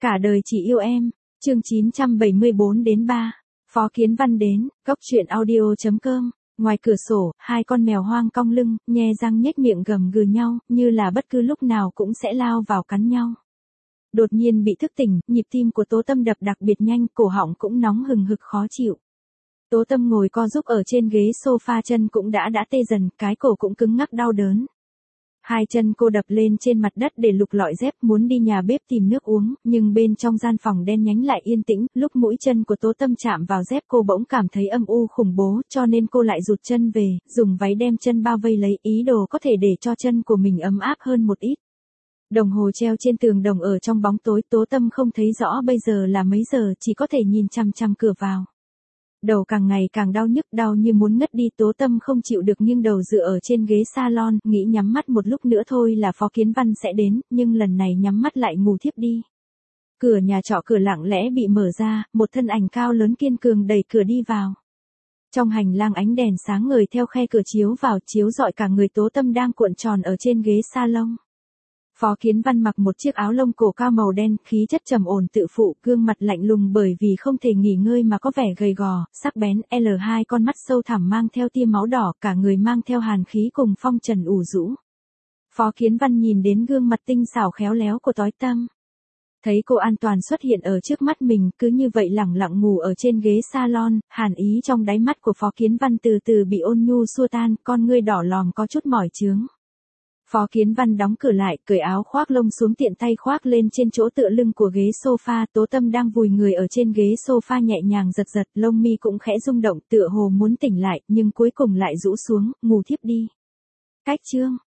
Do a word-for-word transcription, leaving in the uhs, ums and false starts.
Cả đời chỉ yêu em, chương chín trăm bảy mươi bốn đến ba. Phó Kiến Văn đến, góc truyện audio chấm com. Ngoài cửa sổ, hai con mèo hoang cong lưng, nhe răng nhếch miệng gầm gừ nhau, như là bất cứ lúc nào cũng sẽ lao vào cắn nhau. Đột nhiên bị thức tỉnh, nhịp tim của Tố Tâm đập đặc biệt nhanh, cổ họng cũng nóng hừng hực khó chịu. Tố Tâm ngồi co giúp ở trên ghế sofa, chân cũng đã đã tê dần, cái cổ cũng cứng ngắc đau đớn. Hai chân cô đập lên trên mặt đất để lục lọi dép, muốn đi nhà bếp tìm nước uống, nhưng bên trong gian phòng đen nhánh lại yên tĩnh, lúc mũi chân của Tố Tâm chạm vào dép cô bỗng cảm thấy âm u khủng bố, cho nên cô lại rụt chân về, dùng váy đem chân bao vây lấy, ý đồ có thể để cho chân của mình ấm áp hơn một ít. Đồng hồ treo trên tường đồng ở trong bóng tối, Tố Tâm không thấy rõ bây giờ là mấy giờ, chỉ có thể nhìn chằm chằm cửa vào. Đầu càng ngày càng đau nhức, đau như muốn ngất đi. Tố Tâm không chịu được nghiêng đầu dựa ở trên ghế salon, nghĩ nhắm mắt một lúc nữa thôi là Phó Kiến Văn sẽ đến, nhưng lần này nhắm mắt lại ngủ thiếp đi. Cửa nhà trọ cửa lặng lẽ bị mở ra, một thân ảnh cao lớn kiên cường đẩy cửa đi vào. Trong hành lang ánh đèn sáng ngời theo khe cửa chiếu vào, chiếu rọi cả người Tố Tâm đang cuộn tròn ở trên ghế salon. Phó Kiến Văn mặc một chiếc áo lông cổ cao màu đen, khí chất trầm ổn tự phụ, gương mặt lạnh lùng bởi vì không thể nghỉ ngơi mà có vẻ gầy gò, sắc bén, L hai con mắt sâu thẳm mang theo tia máu đỏ, cả người mang theo hàn khí cùng phong trần ủ rũ. Phó Kiến Văn nhìn đến gương mặt tinh xảo khéo léo của Tố Tâm. Thấy cô an toàn xuất hiện ở trước mắt mình, cứ như vậy lẳng lặng ngủ ở trên ghế salon, hàn ý trong đáy mắt của Phó Kiến Văn từ từ bị ôn nhu xua tan, con ngươi đỏ lòm có chút mỏi chướng. Phó Kiến Văn đóng cửa lại, cởi áo khoác lông xuống, tiện tay khoác lên trên chỗ tựa lưng của ghế sofa. Tố Tâm đang vùi người ở trên ghế sofa nhẹ nhàng giật giật, lông mi cũng khẽ rung động, tựa hồ muốn tỉnh lại, nhưng cuối cùng lại rũ xuống, ngủ thiếp đi. Cách chương